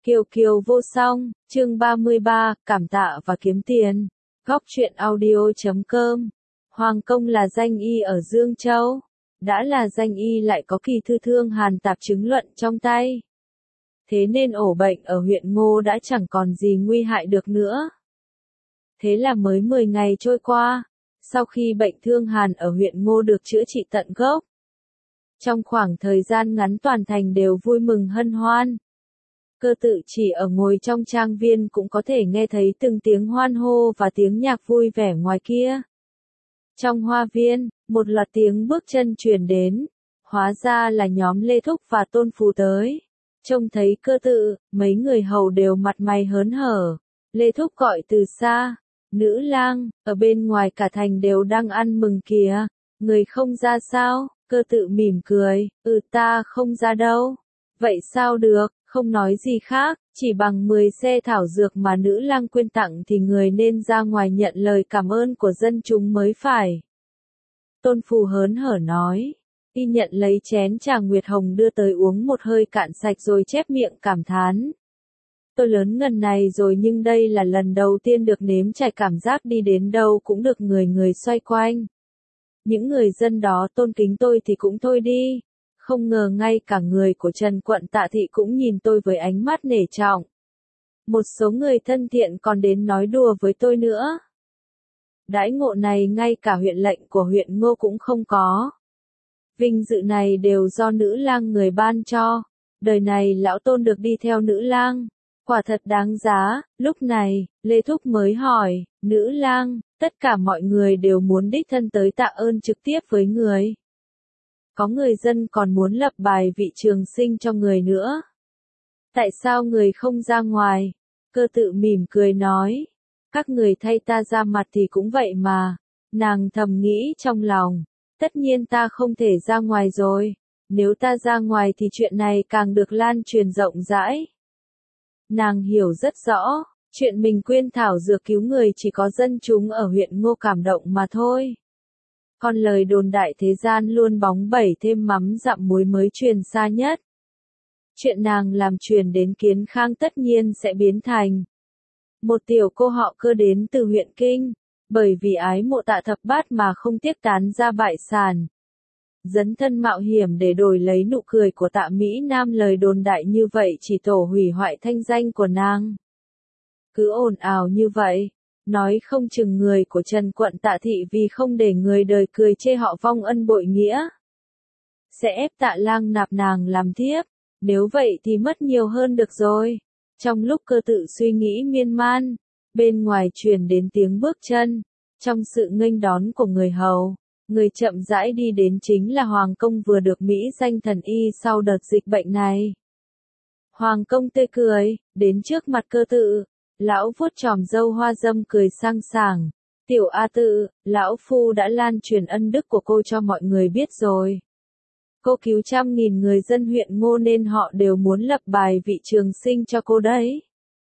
Kiều Kiều vô song, chương 33, cảm tạ và kiếm tiền. Góc truyện audio.com. Hoàng Công là danh y ở Dương Châu. Đã là danh y lại có kỳ thư thương hàn tạp chứng luận trong tay. Thế nên ổ bệnh ở huyện Ngô đã chẳng còn gì nguy hại được nữa. Thế là mới 10 ngày trôi qua, sau khi bệnh thương hàn ở huyện Ngô được chữa trị tận gốc. Trong khoảng thời gian ngắn toàn thành đều vui mừng hân hoan. Cơ Tự chỉ ở ngồi trong trang viên cũng có thể nghe thấy từng tiếng hoan hô và tiếng nhạc vui vẻ ngoài kia. Trong hoa viên, một loạt tiếng bước chân truyền đến, hóa ra là nhóm Lê Thúc và Tôn Phù tới. Trông thấy Cơ Tự, mấy người hầu đều mặt mày hớn hở. Lê Thúc gọi từ xa, nữ lang, ở bên ngoài cả thành đều đang ăn mừng kìa, người không ra sao? Cơ Tự mỉm cười, ta không ra đâu. Vậy sao được? Không nói gì khác, chỉ bằng 10 xe thảo dược mà nữ lang quyên tặng thì người nên ra ngoài nhận lời cảm ơn của dân chúng mới phải. Tôn Phù hớn hở nói, y nhận lấy chén trà Nguyệt Hồng đưa tới uống một hơi cạn sạch rồi chép miệng cảm thán. Tôi lớn ngần này rồi nhưng đây là lần đầu tiên được nếm trải cảm giác đi đến đâu cũng được người người xoay quanh. Những người dân đó tôn kính tôi thì cũng thôi đi. Không ngờ ngay cả người của Trần Quận Tạ Thị cũng nhìn tôi với ánh mắt nể trọng. Một số người thân thiện còn đến nói đùa với tôi nữa. Đãi ngộ này ngay cả huyện lệnh của huyện Ngô cũng không có. Vinh dự này đều do nữ lang người ban cho. Đời này lão Tôn được đi theo nữ lang. Quả thật đáng giá. Lúc này, Lê Thúc mới hỏi, nữ lang, tất cả mọi người đều muốn đích thân tới tạ ơn trực tiếp với người. Có người dân còn muốn lập bài vị trường sinh cho người nữa. Tại sao người không ra ngoài? Cơ Tự mỉm cười nói. Các người thay ta ra mặt thì cũng vậy mà. Nàng thầm nghĩ trong lòng. Tất nhiên ta không thể ra ngoài rồi. Nếu ta ra ngoài thì chuyện này càng được lan truyền rộng rãi. Nàng hiểu rất rõ. Chuyện mình quyên thảo dược cứu người chỉ có dân chúng ở huyện Ngô cảm động mà thôi. Còn lời đồn đại thế gian luôn bóng bẩy thêm mắm dặm muối mới truyền xa nhất. Chuyện nàng làm truyền đến Kiến Khang tất nhiên sẽ biến thành một tiểu cô họ Cơ đến từ huyện Kinh, bởi vì ái mộ Tạ Thập Bát mà không tiếc tán ra bại sản. Dấn thân mạo hiểm để đổi lấy nụ cười của Tạ Mỹ Nam, lời đồn đại như vậy chỉ tổ hủy hoại thanh danh của nàng. Cứ ồn ào như vậy. Nói không chừng người của Trần Quận Tạ Thị vì không để người đời cười chê họ vong ân bội nghĩa. Sẽ ép Tạ Lang nạp nàng làm thiếp, nếu vậy thì mất nhiều hơn được rồi. Trong lúc Cơ Tự suy nghĩ miên man, bên ngoài truyền đến tiếng bước chân, trong sự nghênh đón của người hầu, người chậm rãi đi đến chính là Hoàng Công vừa được Mỹ danh thần y sau đợt dịch bệnh này. Hoàng Công tươi cười, đến trước mặt Cơ Tự. Lão vuốt chòm râu hoa dâm cười sang sảng. Tiểu A Tự, lão phu đã lan truyền ân đức của cô cho mọi người biết rồi. Cô cứu trăm nghìn người dân huyện Ngô nên họ đều muốn lập bài vị trường sinh cho cô đấy.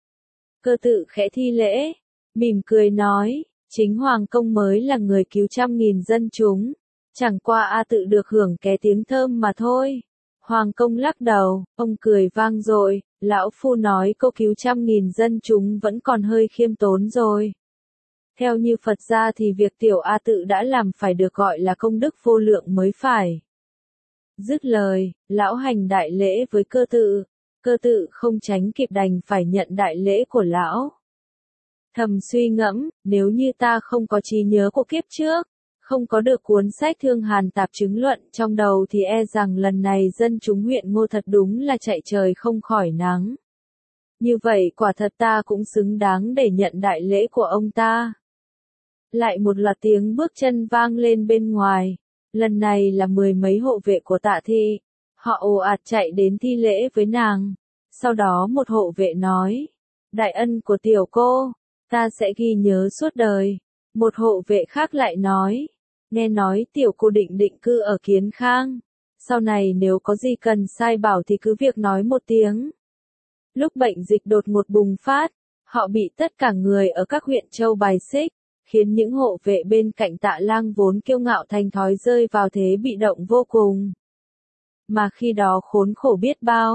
Cơ Tự khẽ thi lễ, mỉm cười nói, chính Hoàng Công mới là người cứu trăm nghìn dân chúng. Chẳng qua A Tự được hưởng ké tiếng thơm mà thôi. Hoàng Công lắc đầu, ông cười vang dội, lão phu nói cô cứu trăm nghìn dân chúng vẫn còn hơi khiêm tốn rồi. Theo như Phật gia thì việc tiểu A Tự đã làm phải được gọi là công đức vô lượng mới phải. Dứt lời, lão hành đại lễ với Cơ Tự. Cơ Tự không tránh kịp đành phải nhận đại lễ của lão. Thầm suy ngẫm, nếu như ta không có trí nhớ của kiếp trước, không có được cuốn sách thương hàn tạp chứng luận trong đầu thì e rằng lần này dân chúng huyện Ngô thật đúng là chạy trời không khỏi nắng. Như vậy quả thật ta cũng xứng đáng để nhận đại lễ của ông ta. Lại một loạt tiếng bước chân vang lên bên ngoài. Lần này là 10 mấy hộ vệ của Tạ Thị. Họ ồ ạt chạy đến thi lễ với nàng. Sau đó một hộ vệ nói, đại ân của tiểu cô, ta sẽ ghi nhớ suốt đời. Một hộ vệ khác lại nói, nghe nói tiểu cô định định cư ở Kiến Khang. Sau này nếu có gì cần sai bảo thì cứ việc nói một tiếng. Lúc bệnh dịch đột ngột bùng phát, họ bị tất cả người ở các huyện châu bài xích, khiến những hộ vệ bên cạnh Tạ Lang vốn kiêu ngạo thành thói rơi vào thế bị động vô cùng. Mà khi đó khốn khổ biết bao,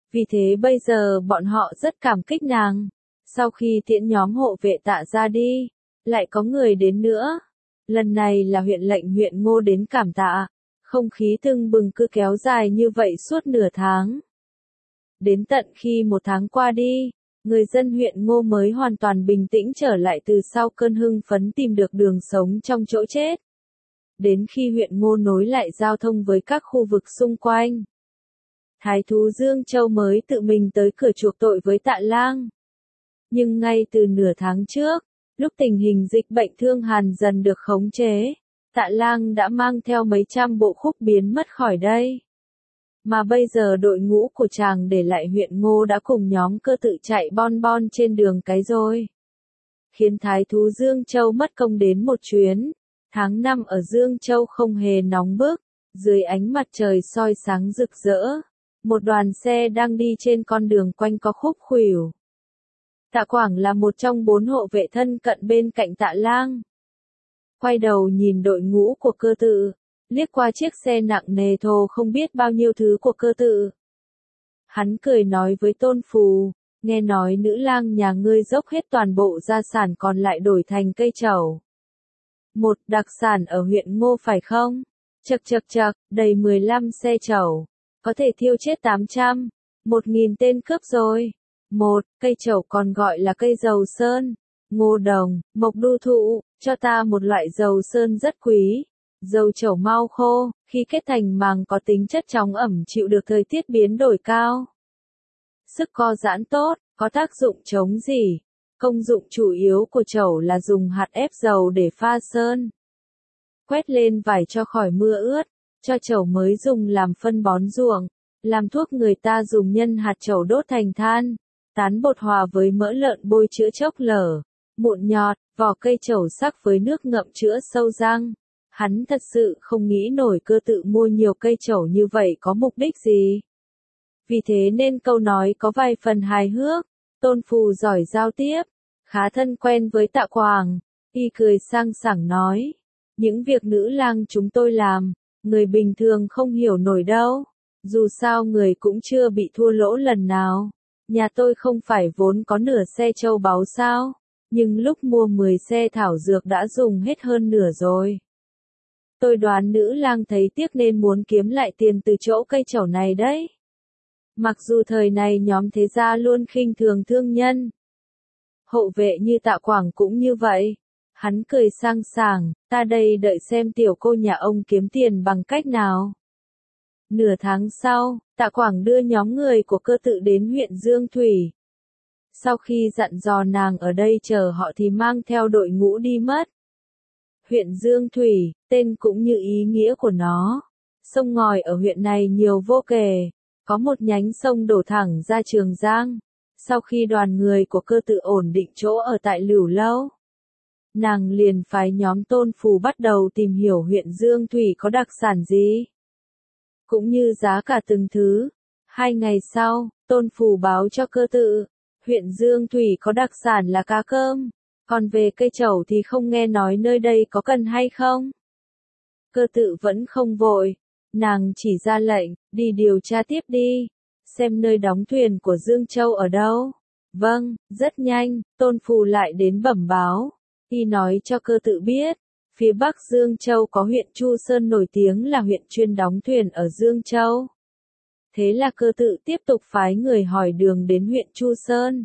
Vì thế bây giờ bọn họ rất cảm kích nàng. Sau khi tiễn nhóm hộ vệ Tạ ra đi, lại có người đến nữa. Lần này là huyện lệnh huyện Ngô đến cảm tạ. Không khí tưng bừng cứ kéo dài như vậy suốt nửa tháng. Đến tận khi một tháng qua đi, người dân huyện Ngô mới hoàn toàn bình tĩnh trở lại từ sau cơn hưng phấn tìm được đường sống trong chỗ chết. Đến khi huyện Ngô nối lại giao thông với các khu vực xung quanh, Thái thú Dương Châu mới tự mình tới cửa chuộc tội với Tạ Lang. Nhưng ngay từ nửa tháng trước, lúc tình hình dịch bệnh thương hàn dần được khống chế, Tạ Lang đã mang theo mấy trăm bộ khúc biến mất khỏi đây. Mà bây giờ đội ngũ của chàng để lại huyện Ngô đã cùng nhóm Cơ Tự chạy bon bon trên đường cái rồi. Khiến Thái thú Dương Châu mất công đến một chuyến. Tháng 5 ở Dương Châu không hề nóng bức, dưới ánh mặt trời soi sáng rực rỡ. Một đoàn xe đang đi trên con đường quanh co khúc khuỷu. Tạ Quảng là một trong 4 hộ vệ thân cận bên cạnh Tạ Lang. Quay đầu nhìn đội ngũ của Cơ Tự, liếc qua chiếc xe nặng nề thồ không biết bao nhiêu thứ của Cơ Tự. Hắn cười nói với Tôn Phù, nghe nói nữ lang nhà ngươi dốc hết toàn bộ gia sản còn lại đổi thành cây trầu. Một đặc sản ở huyện Ngô phải không? Chậc chậc chậc, đầy 15 xe trầu, có thể thiêu chết 800, 1000 tên cướp rồi. Một, cây trầu còn gọi là cây dầu sơn, Ngô Đồng, Mộc Đu Thụ, cho ta một loại dầu sơn rất quý. Dầu trầu mau khô, khi kết thành màng có tính chất chống ẩm chịu được thời tiết biến đổi cao. Sức co giãn tốt, có tác dụng chống rỉ. Công dụng chủ yếu của trầu là dùng hạt ép dầu để pha sơn. Quét lên vải cho khỏi mưa ướt, cho trầu mới dùng làm phân bón ruộng. Làm thuốc người ta dùng nhân hạt trầu đốt thành than. Tán bột hòa với mỡ lợn bôi chữa chốc lở, mụn nhọt, vỏ cây trầu sắc với nước ngậm chữa sâu răng. Hắn thật sự không nghĩ nổi Cơ Tự mua nhiều cây trầu như vậy có mục đích gì. Vì thế nên câu nói có vài phần hài hước. Tôn Phù giỏi giao tiếp, khá thân quen với Tạ Quảng, y cười sang sảng nói. Những việc nữ lang chúng tôi làm, người bình thường không hiểu nổi đâu. Dù sao người cũng chưa bị thua lỗ lần nào. Nhà tôi không phải vốn có nửa xe châu báu sao, nhưng lúc mua 10 xe thảo dược đã dùng hết hơn nửa rồi. Tôi đoán nữ lang thấy tiếc nên muốn kiếm lại tiền từ chỗ cây trầu này đấy. Mặc dù thời này nhóm thế gia luôn khinh thường thương nhân. Hộ vệ như Tạ Quảng cũng như vậy. Hắn cười sang sảng, ta đây đợi xem tiểu cô nhà ông kiếm tiền bằng cách nào. Nửa tháng sau, Tạ Quảng đưa nhóm người của Cơ Tự đến huyện Dương Thủy. Sau khi dặn dò nàng ở đây chờ họ thì mang theo đội ngũ đi mất. Huyện Dương Thủy, tên cũng như ý nghĩa của nó. Sông ngòi ở huyện này nhiều vô kể. Có một nhánh sông đổ thẳng ra Trường Giang. Sau khi đoàn người của Cơ Tự ổn định chỗ ở tại Lửu Lâu, nàng liền phái nhóm Tôn Phù bắt đầu tìm hiểu huyện Dương Thủy có đặc sản gì, cũng như giá cả từng thứ. 2 ngày sau, Tôn Phù báo cho Cơ Tự, huyện Dương Thủy có đặc sản là cá cơm, còn về cây trầu thì không nghe nói nơi đây có cần hay không. Cơ Tự vẫn không vội, nàng chỉ ra lệnh, đi điều tra tiếp đi, xem nơi đóng thuyền của Dương Châu ở đâu. Vâng, rất nhanh, Tôn Phù lại đến bẩm báo, y nói cho Cơ Tự biết. Phía Bắc Dương Châu có huyện Chu Sơn nổi tiếng là huyện chuyên đóng thuyền ở Dương Châu. Thế là Cơ Tự tiếp tục phái người hỏi đường đến huyện Chu Sơn.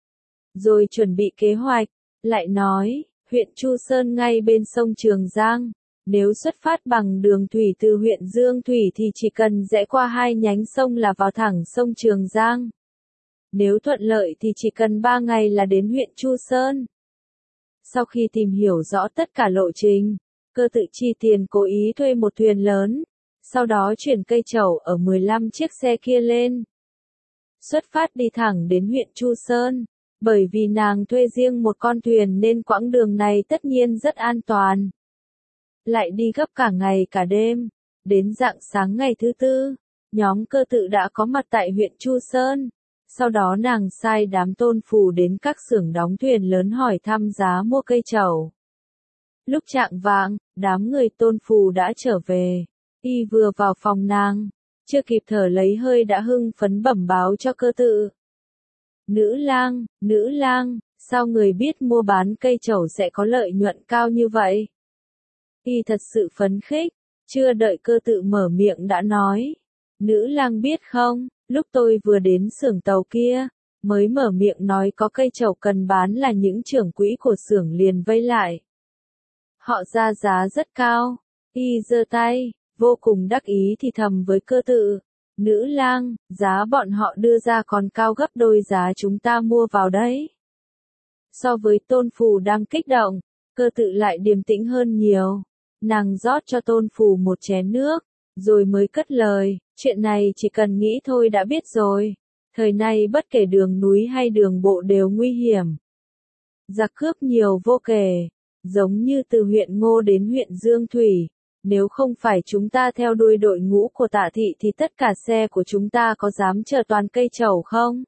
Rồi chuẩn bị kế hoạch, lại nói, huyện Chu Sơn ngay bên sông Trường Giang. Nếu xuất phát bằng đường thủy từ huyện Dương Thủy thì chỉ cần rẽ qua 2 nhánh sông là vào thẳng sông Trường Giang. Nếu thuận lợi thì chỉ cần 3 ngày là đến huyện Chu Sơn. Sau khi tìm hiểu rõ tất cả lộ trình, Cơ Tự chi tiền cố ý thuê một thuyền lớn, sau đó chuyển cây trầu ở 15 chiếc xe kia lên. Xuất phát đi thẳng đến huyện Chu Sơn, bởi vì nàng thuê riêng một con thuyền nên quãng đường này tất nhiên rất an toàn. Lại đi gấp cả ngày cả đêm, đến rạng sáng ngày thứ 4, nhóm Cơ Tự đã có mặt tại huyện Chu Sơn. Sau đó nàng sai đám Tôn Phù đến các xưởng đóng thuyền lớn hỏi thăm giá mua cây trầu. Lúc chạng vạng, đám người Tôn Phù đã trở về. Y vừa vào phòng nàng, chưa kịp thở lấy hơi đã hưng phấn bẩm báo cho cơ tự. Nữ lang, sao người biết mua bán cây trầu sẽ có lợi nhuận cao như vậy? Y thật sự phấn khích, chưa đợi cơ tự mở miệng đã nói. Nữ lang biết không, lúc tôi vừa đến xưởng tàu kia, mới mở miệng nói có cây trầu cần bán là những trưởng quỹ của xưởng liền vây lại. Họ ra giá rất cao, y giơ tay, vô cùng đắc ý thì thầm với cơ tự. Nữ lang, giá bọn họ đưa ra còn cao gấp đôi giá chúng ta mua vào đấy. So với Tôn Phù đang kích động, cơ tự lại điềm tĩnh hơn nhiều. Nàng rót cho Tôn Phù một chén nước, rồi mới cất lời, chuyện này chỉ cần nghĩ thôi đã biết rồi. Thời nay bất kể đường núi hay đường bộ đều nguy hiểm. Giặc cướp nhiều vô kể, giống như từ huyện Ngô đến huyện Dương Thủy. Nếu không phải chúng ta theo đuôi đội ngũ của Tạ Thị thì tất cả xe của chúng ta có dám chở toàn cây trầu không?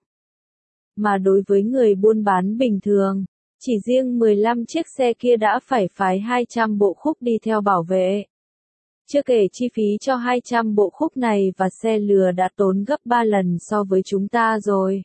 Mà đối với người buôn bán bình thường, chỉ riêng 15 chiếc xe kia đã phải phái 200 bộ khúc đi theo bảo vệ. Chưa kể chi phí cho 200 bộ khúc này và xe lừa đã tốn gấp 3 lần so với chúng ta rồi.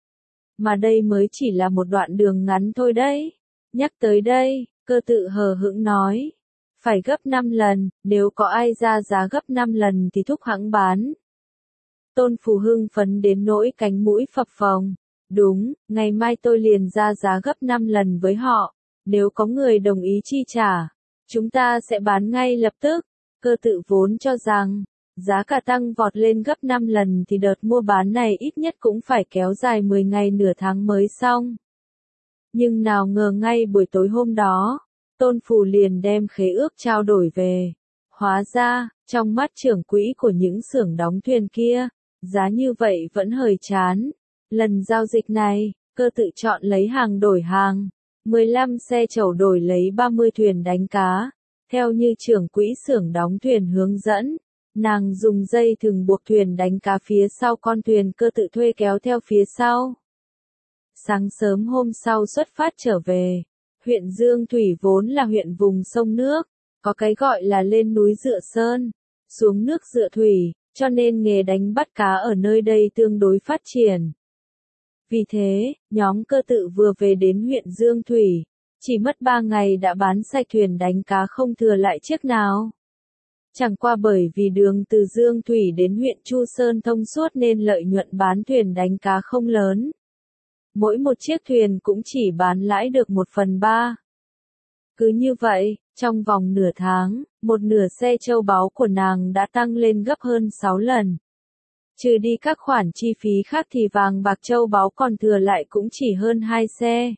Mà đây mới chỉ là một đoạn đường ngắn thôi đấy. Nhắc tới đây, cơ tự hờ hững nói. Phải gấp 5 lần, nếu có ai ra giá gấp 5 lần thì thúc hãng bán. Tôn Phù hưng phấn đến nỗi cánh mũi phập phồng. Đúng, ngày mai tôi liền ra giá gấp 5 lần với họ. Nếu có người đồng ý chi trả, chúng ta sẽ bán ngay lập tức. Cơ tự vốn cho rằng, giá cả tăng vọt lên gấp 5 lần thì đợt mua bán này ít nhất cũng phải kéo dài 10 ngày nửa tháng mới xong. Nhưng nào ngờ ngay buổi tối hôm đó, Tôn Phù liền đem khế ước trao đổi về. Hóa ra, trong mắt trưởng quỹ của những xưởng đóng thuyền kia, giá như vậy vẫn hời chán. Lần giao dịch này, cơ tự chọn lấy hàng đổi hàng. 15 xe chầu đổi lấy 30 thuyền đánh cá. Theo như trưởng quỹ xưởng đóng thuyền hướng dẫn, nàng dùng dây thừng buộc thuyền đánh cá phía sau con thuyền, cơ tự thuê kéo theo phía sau. Sáng sớm hôm sau xuất phát trở về. Huyện Dương Thủy vốn là huyện vùng sông nước, có cái gọi là lên núi dựa sơn, xuống nước dựa thủy, cho nên nghề đánh bắt cá ở nơi đây tương đối phát triển. Vì thế, nhóm cơ tự vừa về đến huyện Dương Thủy, chỉ mất 3 ngày đã bán sạch thuyền đánh cá không thừa lại chiếc nào. Chẳng qua bởi vì đường từ Dương Thủy đến huyện Chu Sơn thông suốt nên lợi nhuận bán thuyền đánh cá không lớn. Mỗi một chiếc thuyền cũng chỉ bán lãi được 1/3. Cứ như vậy, trong vòng nửa tháng, một nửa xe châu báu của nàng đã tăng lên gấp hơn 6 lần. Trừ đi các khoản chi phí khác thì vàng bạc châu báu còn thừa lại cũng chỉ hơn 2 xe.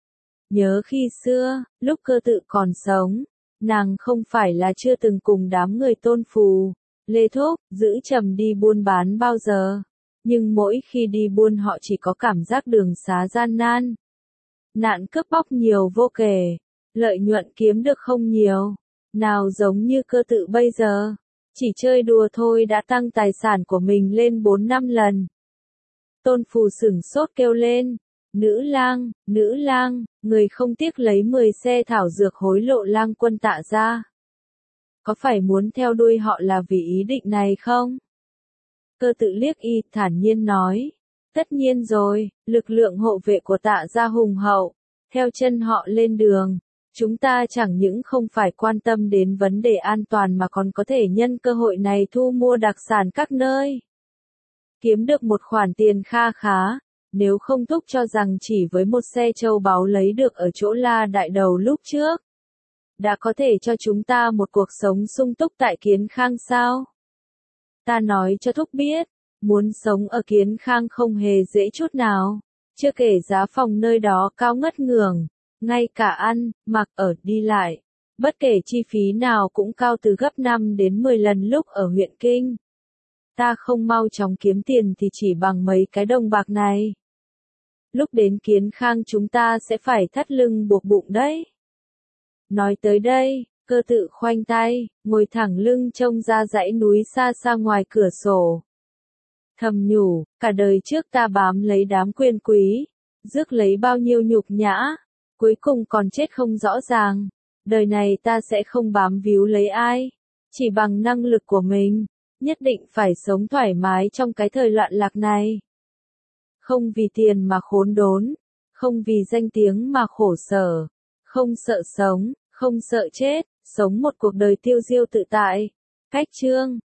Nhớ khi xưa, lúc cơ tự còn sống, nàng không phải là chưa từng cùng đám người Tôn Phù, Lê Thúc, giữ trầm đi buôn bán bao giờ. Nhưng mỗi khi đi buôn họ chỉ có cảm giác đường xá gian nan. Nạn cướp bóc nhiều vô kể, lợi nhuận kiếm được không nhiều. Nào giống như cơ tự bây giờ, chỉ chơi đùa thôi đã tăng tài sản của mình lên 4-5 lần. Tôn Phù sửng sốt kêu lên, nữ lang, người không tiếc lấy 10 xe thảo dược hối lộ lang quân Tạ ra. Có phải muốn theo đuôi họ là vì ý định này không? Cơ tự liếc y, thản nhiên nói. Tất nhiên rồi, lực lượng hộ vệ của Tạ gia hùng hậu. Theo chân họ lên đường, chúng ta chẳng những không phải quan tâm đến vấn đề an toàn mà còn có thể nhân cơ hội này thu mua đặc sản các nơi. Kiếm được một khoản tiền kha khá, nếu không thúc cho rằng chỉ với một xe châu báu lấy được ở chỗ La Đại Đầu lúc trước. Đã có thể cho chúng ta một cuộc sống sung túc tại Kiến Khang sao? Ta nói cho thúc biết, muốn sống ở Kiến Khang không hề dễ chút nào. Chưa kể giá phòng nơi đó cao ngất ngưởng, ngay cả ăn, mặc ở, đi lại. Bất kể chi phí nào cũng cao từ gấp 5 đến 10 lần lúc ở huyện Kinh. Ta không mau chóng kiếm tiền thì chỉ bằng mấy cái đồng bạc này. Lúc đến Kiến Khang chúng ta sẽ phải thắt lưng buộc bụng đấy. Nói tới đây, cơ tự khoanh tay, ngồi thẳng lưng trông ra dãy núi xa xa ngoài cửa sổ. Thầm nhủ, cả đời trước ta bám lấy đám quyền quý, rước lấy bao nhiêu nhục nhã, cuối cùng còn chết không rõ ràng. Đời này ta sẽ không bám víu lấy ai, chỉ bằng năng lực của mình, Nhất định phải sống thoải mái trong cái thời loạn lạc này. Không vì tiền mà khốn đốn, không vì danh tiếng mà khổ sở, không sợ sống, không sợ chết, sống một cuộc đời tiêu diêu tự tại. Cách chương